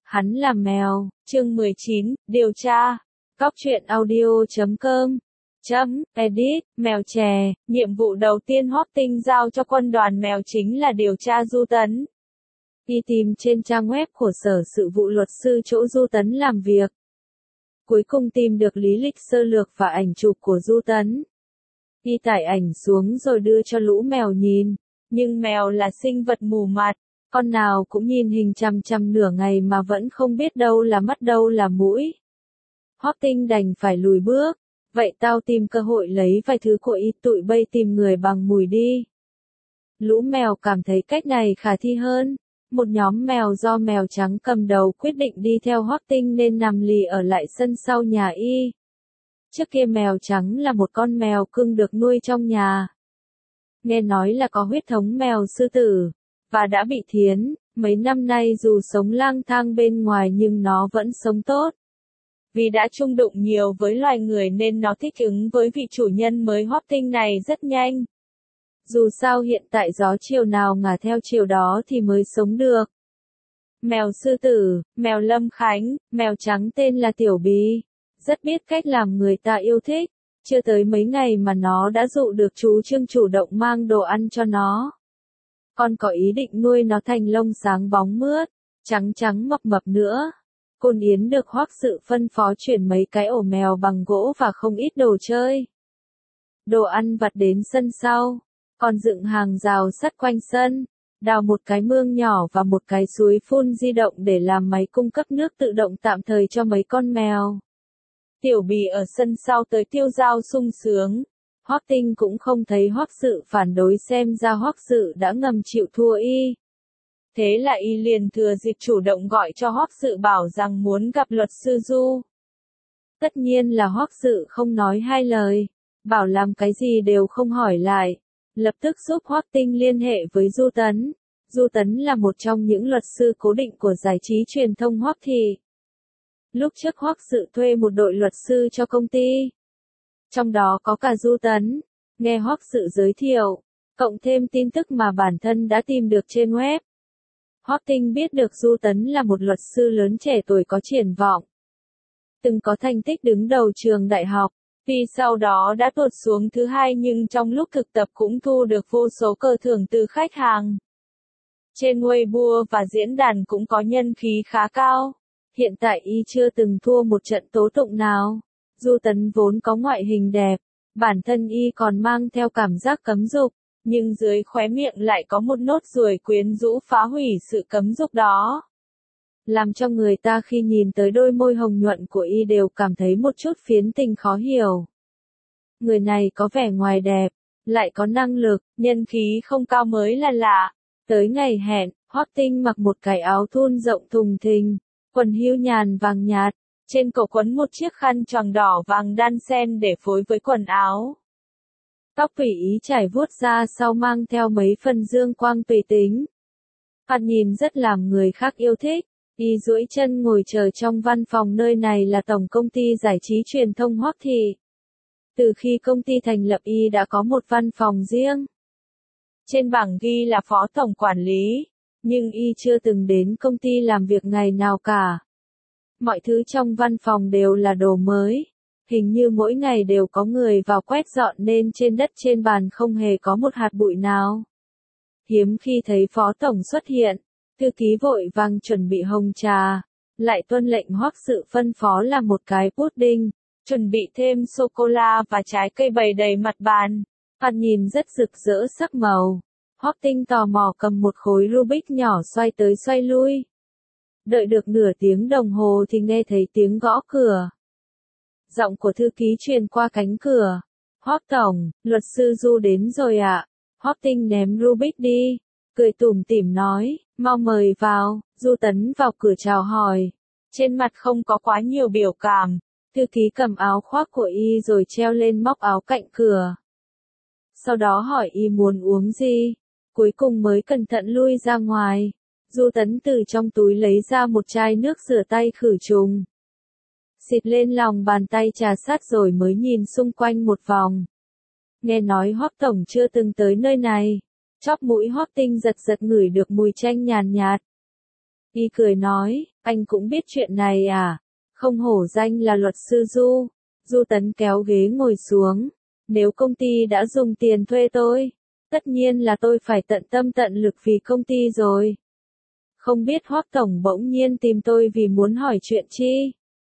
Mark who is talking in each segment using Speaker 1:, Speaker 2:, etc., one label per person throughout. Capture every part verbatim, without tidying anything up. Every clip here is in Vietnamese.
Speaker 1: Hắn là mèo, chương mười chín, điều tra. Cóc truyện audio chấm com. Chấm, edit, mèo chè, nhiệm vụ đầu tiên Hoắc Tinh giao cho quân đoàn mèo chính là điều tra Du Tấn. Y tìm trên trang web của Sở Sự vụ luật sư chỗ Du Tấn làm việc. Cuối cùng tìm được lý lịch sơ lược và ảnh chụp của Du Tấn. Y tải ảnh xuống rồi đưa cho lũ mèo nhìn, nhưng mèo là sinh vật mù mặt, con nào cũng nhìn hình chằm chằm nửa ngày mà vẫn không biết đâu là mắt đâu là mũi. Hoắc Tinh đành phải lùi bước, vậy tao tìm cơ hội lấy vài thứ của y tụi bay tìm người bằng mùi đi. Lũ mèo cảm thấy cách này khả thi hơn. Một nhóm mèo do mèo trắng cầm đầu quyết định đi theo Hoắc Tinh nên nằm lì ở lại sân sau nhà y. Trước kia mèo trắng là một con mèo cưng được nuôi trong nhà. Nghe nói là có huyết thống mèo sư tử, và đã bị thiến, mấy năm nay dù sống lang thang bên ngoài nhưng nó vẫn sống tốt. Vì đã chung đụng nhiều với loài người nên nó thích ứng với vị chủ nhân mới Hoắc Tinh này rất nhanh. Dù sao hiện tại gió chiều nào ngả theo chiều đó thì mới sống được. Mèo sư tử, mèo Lâm Khánh, mèo trắng tên là Tiểu Bì, rất biết cách làm người ta yêu thích, chưa tới mấy ngày mà nó đã dụ được chú Trương chủ động mang đồ ăn cho nó. Còn có ý định nuôi nó thành lông sáng bóng mướt, trắng trắng mập mập nữa. Côn Yến được Hoắc Sự phân phó chuyển mấy cái ổ mèo bằng gỗ và không ít đồ chơi. Đồ ăn vặt đến sân sau. Còn dựng hàng rào sắt quanh sân, đào một cái mương nhỏ và một cái suối phun di động để làm máy cung cấp nước tự động tạm thời cho mấy con mèo. Tiểu Bì ở sân sau tới tiêu dao sung sướng. Hoắc Tinh cũng không thấy Hoắc Sự phản đối xem ra Hoắc Sự đã ngầm chịu thua y. Thế là y liền thừa dịp chủ động gọi cho Hoắc Sự bảo rằng muốn gặp luật sư Du. Tất nhiên là Hoắc Sự không nói hai lời, bảo làm cái gì đều không hỏi lại. Lập tức giúp Hoắc Tinh liên hệ với Du Tấn. Du Tấn là một trong những luật sư cố định của giải trí truyền thông Hoắc Thị. Lúc trước Hoắc Sự thuê một đội luật sư cho công ty. Trong đó có cả Du Tấn. Nghe Hoắc Sự giới thiệu, cộng thêm tin tức mà bản thân đã tìm được trên web. Hoắc Tinh biết được Du Tấn là một luật sư lớn trẻ tuổi có triển vọng. Từng có thành tích đứng đầu trường đại học. Vì sau đó đã tụt xuống thứ hai nhưng trong lúc thực tập cũng thu được vô số cờ thưởng từ khách hàng. Trên Weibo và diễn đàn cũng có nhân khí khá cao. Hiện tại y chưa từng thua một trận tố tụng nào. Du Tấn vốn có ngoại hình đẹp, bản thân y còn mang theo cảm giác cấm dục, nhưng dưới khóe miệng lại có một nốt ruồi quyến rũ phá hủy sự cấm dục đó. Làm cho người ta khi nhìn tới đôi môi hồng nhuận của y đều cảm thấy một chút phiến tình khó hiểu. Người này có vẻ ngoài đẹp, lại có năng lực, nhân khí không cao mới là lạ. Tới ngày hẹn, Hoắc Tinh mặc một cái áo thun rộng thùng thình, quần hưu nhàn vàng nhạt, trên cổ quấn một chiếc khăn choàng đỏ vàng đan xen để phối với quần áo. Tóc tùy ý trải vuốt ra sau mang theo mấy phần dương quang tùy tính. Thoạt nhìn rất làm người khác yêu thích. Y duỗi chân ngồi chờ trong văn phòng nơi này là tổng công ty giải trí truyền thông Hoắc Thị. Từ khi công ty thành lập y đã có một văn phòng riêng. Trên bảng ghi là phó tổng quản lý, nhưng y chưa từng đến công ty làm việc ngày nào cả. Mọi thứ trong văn phòng đều là đồ mới. Hình như mỗi ngày đều có người vào quét dọn nên trên đất trên bàn không hề có một hạt bụi nào. Hiếm khi thấy phó tổng xuất hiện. Thư ký vội vàng chuẩn bị hồng trà, lại tuân lệnh Hoắc Sự phân phó làm một cái pudding, chuẩn bị thêm sô-cô-la và trái cây bày đầy mặt bàn. Thoạt nhìn rất rực rỡ sắc màu. Hoắc Tinh tò mò cầm một khối Rubik nhỏ xoay tới xoay lui. Đợi được nửa tiếng đồng hồ thì nghe thấy tiếng gõ cửa. Giọng của thư ký truyền qua cánh cửa. Hoắc tổng, luật sư Du đến rồi ạ. Hoắc Tinh ném Rubik đi, cười tủm tỉm nói, mau mời vào. Du Tấn vào cửa chào hỏi. Trên mặt không có quá nhiều biểu cảm. Thư ký cầm áo khoác của y rồi treo lên móc áo cạnh cửa. Sau đó hỏi y muốn uống gì. Cuối cùng mới cẩn thận lui ra ngoài. Du Tấn từ trong túi lấy ra một chai nước rửa tay khử trùng. Xịt lên lòng bàn tay trà sát rồi mới nhìn xung quanh một vòng. Nghe nói Hoắc tổng chưa từng tới nơi này. Chóp mũi Hoắc Tinh giật giật ngửi được mùi chanh nhàn nhạt. Y cười nói, Anh cũng biết chuyện này à? Không hổ danh là luật sư Du. Du Tấn kéo ghế ngồi xuống. Nếu công ty đã dùng tiền thuê tôi, tất nhiên là tôi phải tận tâm tận lực vì công ty rồi. Không biết Hoắc Tổng bỗng nhiên tìm tôi vì muốn hỏi chuyện chi?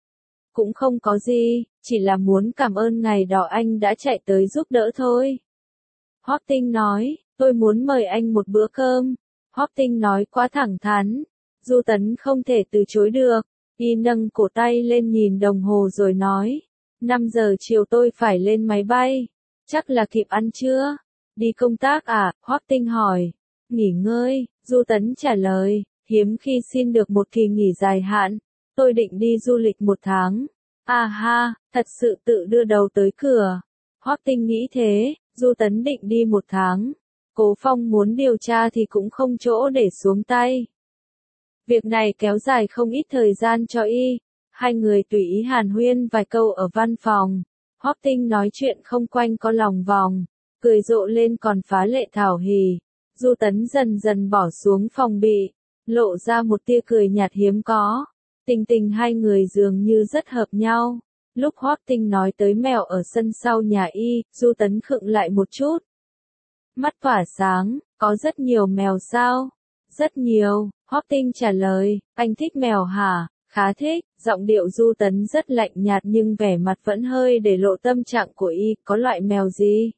Speaker 1: Cũng không có gì, chỉ là muốn cảm ơn ngày đó anh đã chạy tới giúp đỡ thôi. Hoắc Tinh nói, tôi muốn mời anh một bữa cơm. Hoắc Tinh nói quá thẳng thắn. Du Tấn không thể từ chối được. Y nâng cổ tay lên nhìn đồng hồ rồi nói. năm giờ chiều tôi phải lên máy bay. Chắc là kịp ăn trưa. Đi công tác à? Hoắc Tinh hỏi. Nghỉ ngơi, Du Tấn trả lời. Hiếm khi xin được một kỳ nghỉ dài hạn. Tôi định đi du lịch một tháng. À ha, thật sự tự đưa đầu tới cửa. Hoắc Tinh nghĩ thế, Du Tấn định đi một tháng. Cố Phong muốn điều tra thì cũng không chỗ để xuống tay. Việc này kéo dài không ít thời gian cho y. Hai người tùy ý hàn huyên vài câu ở văn phòng. Hoắc Tinh nói chuyện không quanh có lòng vòng, cười rộ lên còn phá lệ thảo hỉ. Du Tấn dần dần bỏ xuống phòng bị, lộ ra một tia cười nhạt hiếm có. Tình tình hai người dường như rất hợp nhau. Lúc Hoắc Tinh nói tới mèo ở sân sau nhà y, Du Tấn khựng lại một chút. Mắt tỏa sáng, có rất nhiều mèo sao? Rất nhiều, Hoắc Tinh trả lời, anh thích mèo hả? Khá thích, giọng điệu Du Tấn rất lạnh nhạt nhưng vẻ mặt vẫn hơi để lộ tâm trạng của y, có loại mèo gì?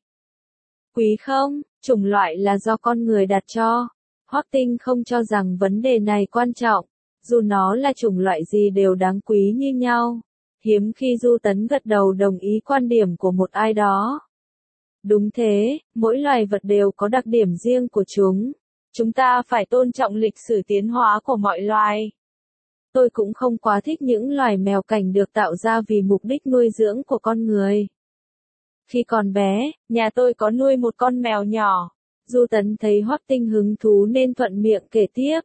Speaker 1: Quý không? Chủng loại là do con người đặt cho. Hoắc Tinh không cho rằng vấn đề này quan trọng, dù nó là chủng loại gì đều đáng quý như nhau. Hiếm khi Du Tấn gật đầu đồng ý quan điểm của một ai đó. Đúng thế, mỗi loài vật đều có đặc điểm riêng của chúng. Chúng ta phải tôn trọng lịch sử tiến hóa của mọi loài. Tôi cũng không quá thích những loài mèo cảnh được tạo ra vì mục đích nuôi dưỡng của con người. Khi còn bé, nhà tôi có nuôi một con mèo nhỏ. Du Tấn thấy Hoắc Tinh hứng thú nên thuận miệng kể tiếp.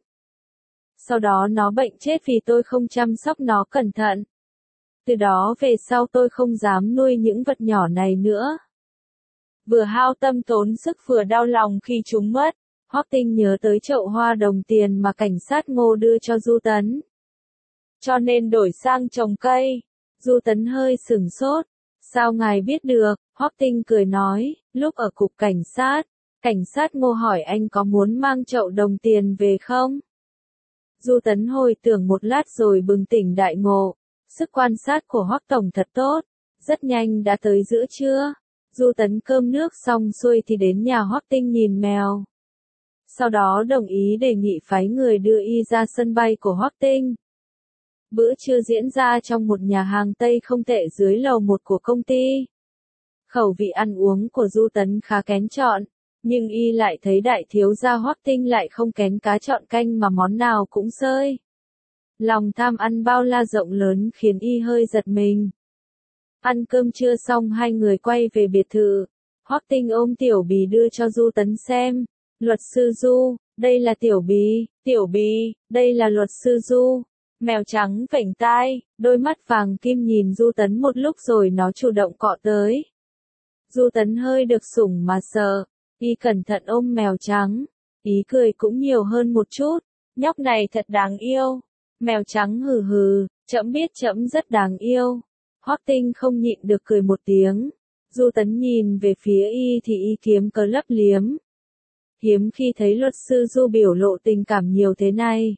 Speaker 1: Sau đó nó bệnh chết vì tôi không chăm sóc nó cẩn thận. Từ đó về sau tôi không dám nuôi những vật nhỏ này nữa. Vừa hao tâm tốn sức vừa đau lòng khi chúng mất. Hoắc Tinh nhớ tới chậu hoa đồng tiền mà cảnh sát Ngô đưa cho Du Tấn. Cho nên đổi sang trồng cây. Du Tấn hơi sửng sốt. Sao ngài biết được? Hoắc Tinh cười nói, lúc ở cục cảnh sát, cảnh sát Ngô hỏi anh có muốn mang chậu đồng tiền về không? Du Tấn hồi tưởng một lát rồi bừng tỉnh đại ngộ. Sức quan sát của Hoắc Tổng thật tốt. Rất nhanh đã tới giữa trưa. Du Tấn cơm nước xong xuôi thì đến nhà Hoắc Tinh nhìn mèo. Sau đó đồng ý đề nghị phái người đưa y ra sân bay của Hoắc Tinh. Bữa trưa diễn ra trong một nhà hàng Tây không tệ dưới lầu một của công ty. Khẩu vị ăn uống của Du Tấn khá kén chọn, nhưng y lại thấy đại thiếu gia Hoắc Tinh lại không kén cá chọn canh mà món nào cũng xơi. Lòng tham ăn bao la rộng lớn khiến y hơi giật mình. Ăn cơm trưa xong hai người quay về biệt thự. Hoắc Tinh ôm Tiểu Bì đưa cho Du Tấn xem. Luật sư Du, đây là Tiểu Bì, Tiểu Bì, đây là luật sư Du. Mèo trắng vểnh tai, đôi mắt vàng kim nhìn Du Tấn một lúc rồi nó chủ động cọ tới. Du Tấn hơi được sủng mà sợ, y cẩn thận ôm mèo trắng, ý cười cũng nhiều hơn một chút, nhóc này thật đáng yêu. Mèo trắng hừ hừ, trẫm biết trẫm rất đáng yêu. Hoắc Tinh không nhịn được cười một tiếng. Du Tấn nhìn về phía y thì y kiếm cớ lấp liếm. Hiếm khi thấy luật sư Du biểu lộ tình cảm nhiều thế này.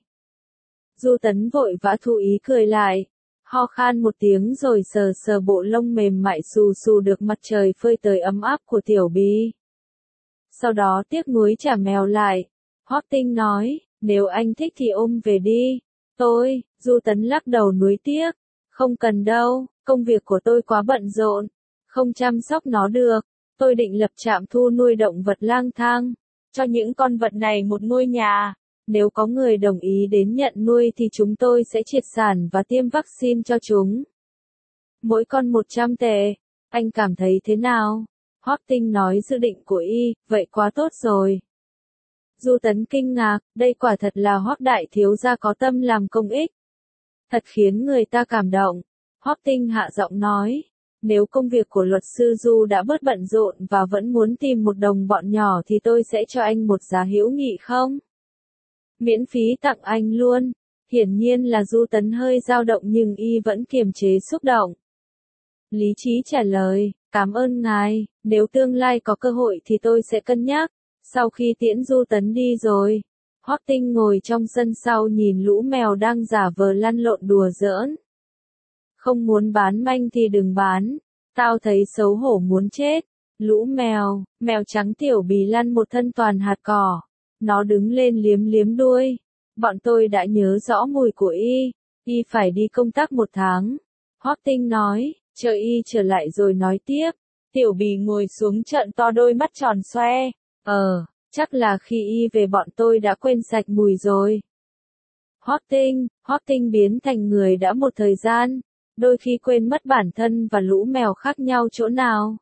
Speaker 1: Du Tấn vội vã thu ý cười lại, ho khan một tiếng rồi sờ sờ bộ lông mềm mại xù xù được mặt trời phơi tới ấm áp của Tiểu Bì. Sau đó tiếc nuối trả mèo lại. Hoắc Tinh nói, nếu anh thích thì ôm về đi. Tôi, Du Tấn lắc đầu nuối tiếc, không cần đâu, công việc của tôi quá bận rộn, không chăm sóc nó được. Tôi định lập trạm thu nuôi động vật lang thang, cho những con vật này một ngôi nhà. Nếu có người đồng ý đến nhận nuôi thì chúng tôi sẽ triệt sản và tiêm vaccine cho chúng. Mỗi con một trăm tệ, anh cảm thấy thế nào? Hoắc Tinh nói dự định của y, vậy quá tốt rồi. Du Tấn kinh ngạc, đây quả thật là Hoắc đại thiếu gia có tâm làm công ích. Thật khiến người ta cảm động. Hoắc Tinh hạ giọng nói, nếu công việc của luật sư Du đã bớt bận rộn và vẫn muốn tìm một đồng bọn nhỏ thì tôi sẽ cho anh một giá hữu nghị không? Miễn phí tặng anh luôn. Hiển nhiên là Du Tấn hơi dao động nhưng y vẫn kiềm chế xúc động. Lý trí trả lời, cảm ơn ngài, nếu tương lai có cơ hội thì tôi sẽ cân nhắc. Sau khi tiễn Du Tấn đi rồi, Hoắc Tinh ngồi trong sân sau nhìn lũ mèo đang giả vờ lăn lộn đùa giỡn. Không muốn bán manh thì đừng bán, tao thấy xấu hổ muốn chết. Lũ mèo, mèo trắng Tiểu Bì lăn một thân toàn hạt cỏ. Nó đứng lên liếm liếm đuôi. Bọn tôi đã nhớ rõ mùi của y, y phải đi công tác một tháng. Hoắc Tinh nói, chờ y trở lại rồi nói tiếp. Tiểu Bì ngồi xuống trợn to đôi mắt tròn xoe. Ờ, chắc là khi y về bọn tôi đã quên sạch mùi rồi. Hoắc Tinh, Hoắc Tinh biến thành người đã một thời gian, đôi khi quên mất bản thân và lũ mèo khác nhau chỗ nào.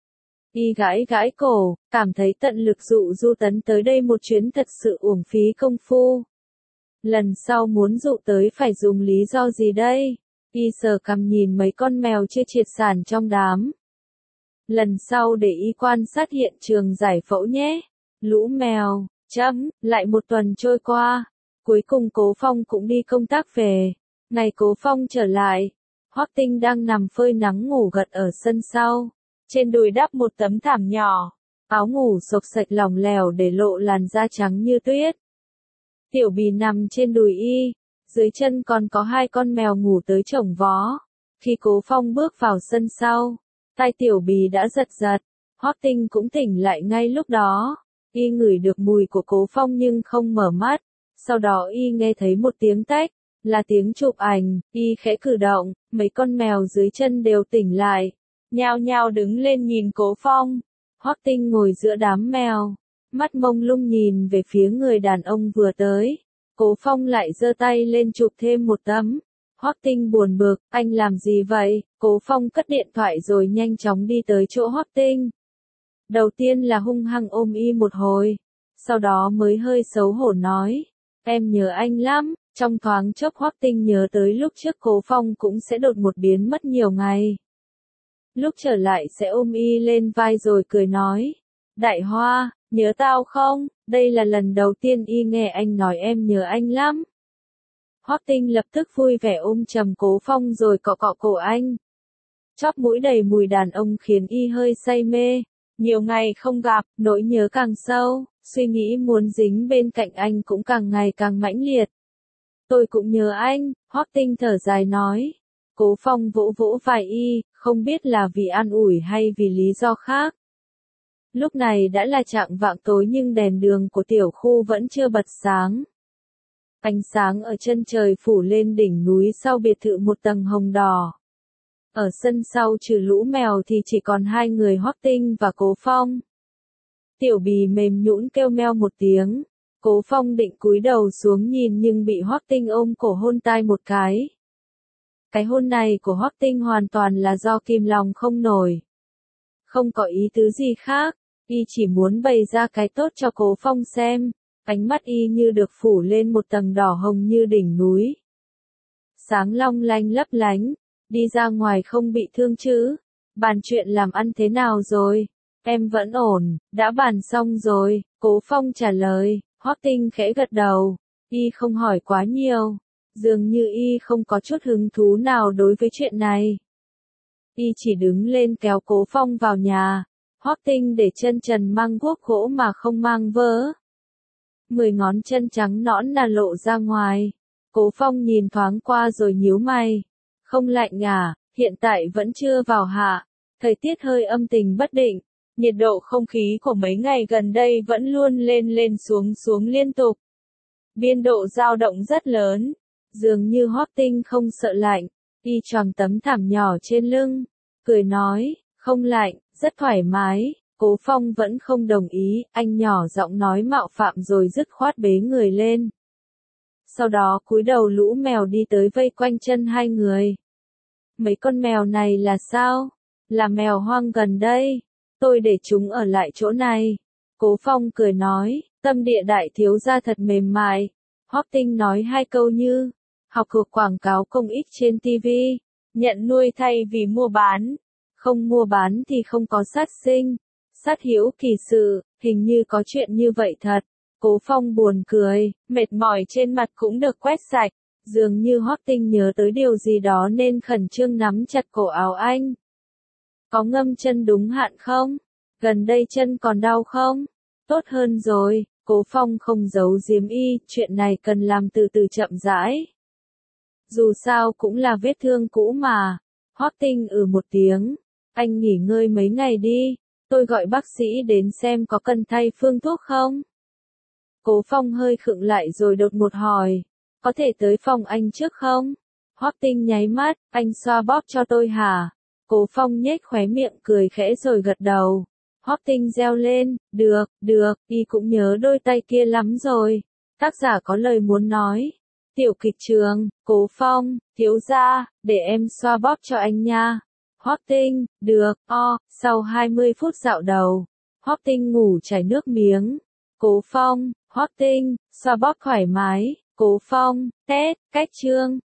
Speaker 1: Y gãi gãi cổ, cảm thấy tận lực dụ Du Tấn tới đây một chuyến thật sự uổng phí công phu. Lần sau muốn dụ tới phải dùng lý do gì đây? Y sờ cằm nhìn mấy con mèo chưa triệt sản trong đám. Lần sau để y quan sát hiện trường giải phẫu nhé. Lũ mèo, chấm, lại một tuần trôi qua. Cuối cùng Cố Phong cũng đi công tác về. Ngày Cố Phong trở lại, Hoắc Tinh đang nằm phơi nắng ngủ gật ở sân sau. Trên đùi đắp một tấm thảm nhỏ. Áo ngủ xộc xạch lỏng lẻo để lộ làn da trắng như tuyết. Tiểu Bì nằm trên đùi y, dưới chân còn có hai con mèo ngủ tới chổng vó. Khi Cố Phong bước vào sân sau, tai Tiểu Bì đã giật giật, Hoắc Tinh cũng tỉnh lại ngay lúc đó. Y ngửi được mùi của Cố Phong nhưng không mở mắt, sau đó y nghe thấy một tiếng tách, là tiếng chụp ảnh, y khẽ cử động, mấy con mèo dưới chân đều tỉnh lại, nhao nhao đứng lên nhìn Cố Phong. Hoắc Tinh ngồi giữa đám mèo, mắt mông lung nhìn về phía người đàn ông vừa tới. Cố Phong lại giơ tay lên chụp thêm một tấm. Hoắc Tinh buồn bực, anh làm gì vậy? Cố Phong cất điện thoại rồi nhanh chóng đi tới chỗ Hoắc Tinh. Đầu tiên là hung hăng ôm y một hồi, sau đó mới hơi xấu hổ nói, em nhớ anh lắm. Trong thoáng chốc Hoắc Tinh nhớ tới lúc trước Cố Phong cũng sẽ đột một biến mất nhiều ngày. Lúc trở lại sẽ ôm y lên vai rồi cười nói, Đại Hoa, nhớ tao không? Đây là lần đầu tiên y nghe anh nói em nhớ anh lắm. Hoắc Tinh lập tức vui vẻ ôm chầm Cố Phong rồi cọ cọ cổ anh. Chóp mũi đầy mùi đàn ông khiến y hơi say mê. Nhiều ngày không gặp, nỗi nhớ càng sâu, suy nghĩ muốn dính bên cạnh anh cũng càng ngày càng mãnh liệt. Tôi cũng nhớ anh, Hoắc Tinh thở dài nói. Cố Phong vỗ vỗ vai y, không biết là vì an ủi hay vì lý do khác. Lúc này đã là chạng vạng tối nhưng đèn đường của tiểu khu vẫn chưa bật sáng. Ánh sáng ở chân trời phủ lên đỉnh núi sau biệt thự một tầng hồng đỏ. Ở sân sau trừ lũ mèo thì chỉ còn hai người Hoắc Tinh và Cố Phong. Tiểu Bì mềm nhũn kêu meo một tiếng. Cố Phong định cúi đầu xuống nhìn nhưng bị Hoắc Tinh ôm cổ hôn tai một cái. Cái hôn này của Hoắc Tinh hoàn toàn là do kìm lòng không nổi. Không có ý tứ gì khác, y chỉ muốn bày ra cái tốt cho Cố Phong xem. Ánh mắt y như được phủ lên một tầng đỏ hồng như đỉnh núi. Sáng long lanh lấp lánh, đi ra ngoài không bị thương chứ? Bàn chuyện làm ăn thế nào rồi? Em vẫn ổn, đã bàn xong rồi, Cố Phong trả lời. Hoắc Tinh khẽ gật đầu, y không hỏi quá nhiều, dường như y không có chút hứng thú nào đối với chuyện này. Y chỉ đứng lên kéo Cố Phong vào nhà. Hoắc Tinh để chân trần mang guốc gỗ mà không mang vớ. Mười ngón chân trắng nõn là lộ ra ngoài. Cố Phong nhìn thoáng qua rồi nhíu mày. Không lạnh à, hiện tại vẫn chưa vào hạ. Thời tiết hơi âm tình bất định. Nhiệt độ không khí của mấy ngày gần đây vẫn luôn lên lên xuống xuống liên tục. Biên độ dao động rất lớn. Dường như Hoắc Tinh không sợ lạnh. Y choàng tấm thảm nhỏ trên lưng. Cười nói, không lạnh, rất thoải mái. Cố Phong vẫn không đồng ý, anh nhỏ giọng nói mạo phạm rồi dứt khoát bế người lên. Sau đó cúi đầu lũ mèo đi tới vây quanh chân hai người. Mấy con mèo này là sao? Là mèo hoang gần đây. Tôi để chúng ở lại chỗ này. Cố Phong cười nói, tâm địa đại thiếu gia thật mềm mại. Hoắc Tinh nói hai câu như, học thuộc quảng cáo công ích trên ti vi, nhận nuôi thay vì mua bán. Không mua bán thì không có sát sinh. Sát hữu kỳ sự, hình như có chuyện như vậy thật. Cố Phong buồn cười, mệt mỏi trên mặt cũng được quét sạch. Dường như Hoắc Tinh nhớ tới điều gì đó nên khẩn trương nắm chặt cổ áo anh. Có ngâm chân đúng hạn không? Gần đây chân còn đau không? Tốt hơn rồi, Cố Phong không giấu giếm y, chuyện này cần làm từ từ chậm rãi. Dù sao cũng là vết thương cũ mà. Hoắc Tinh ừ một tiếng. Anh nghỉ ngơi mấy ngày đi, tôi gọi bác sĩ đến xem có cần thay phương thuốc không? Cố Phong hơi khựng lại rồi đột ngột hỏi. Có thể tới phòng anh trước không? Hoắc Tinh nháy mắt, anh xoa bóp cho tôi hả? Cố Phong nhếch khóe miệng cười khẽ rồi gật đầu. Hoắc Tinh reo lên, được, được, y cũng nhớ đôi tay kia lắm rồi. Tác giả có lời muốn nói. Tiểu kịch trường, Cố Phong, thiếu gia, để em xoa bóp cho anh nha. Hoắc Tinh, được, o, sau hai mươi phút dạo đầu, Hoắc Tinh ngủ chảy nước miếng. Cố Phong, Hoắc Tinh, xoa bóp thoải mái, Cố Phong, tét, cách chương.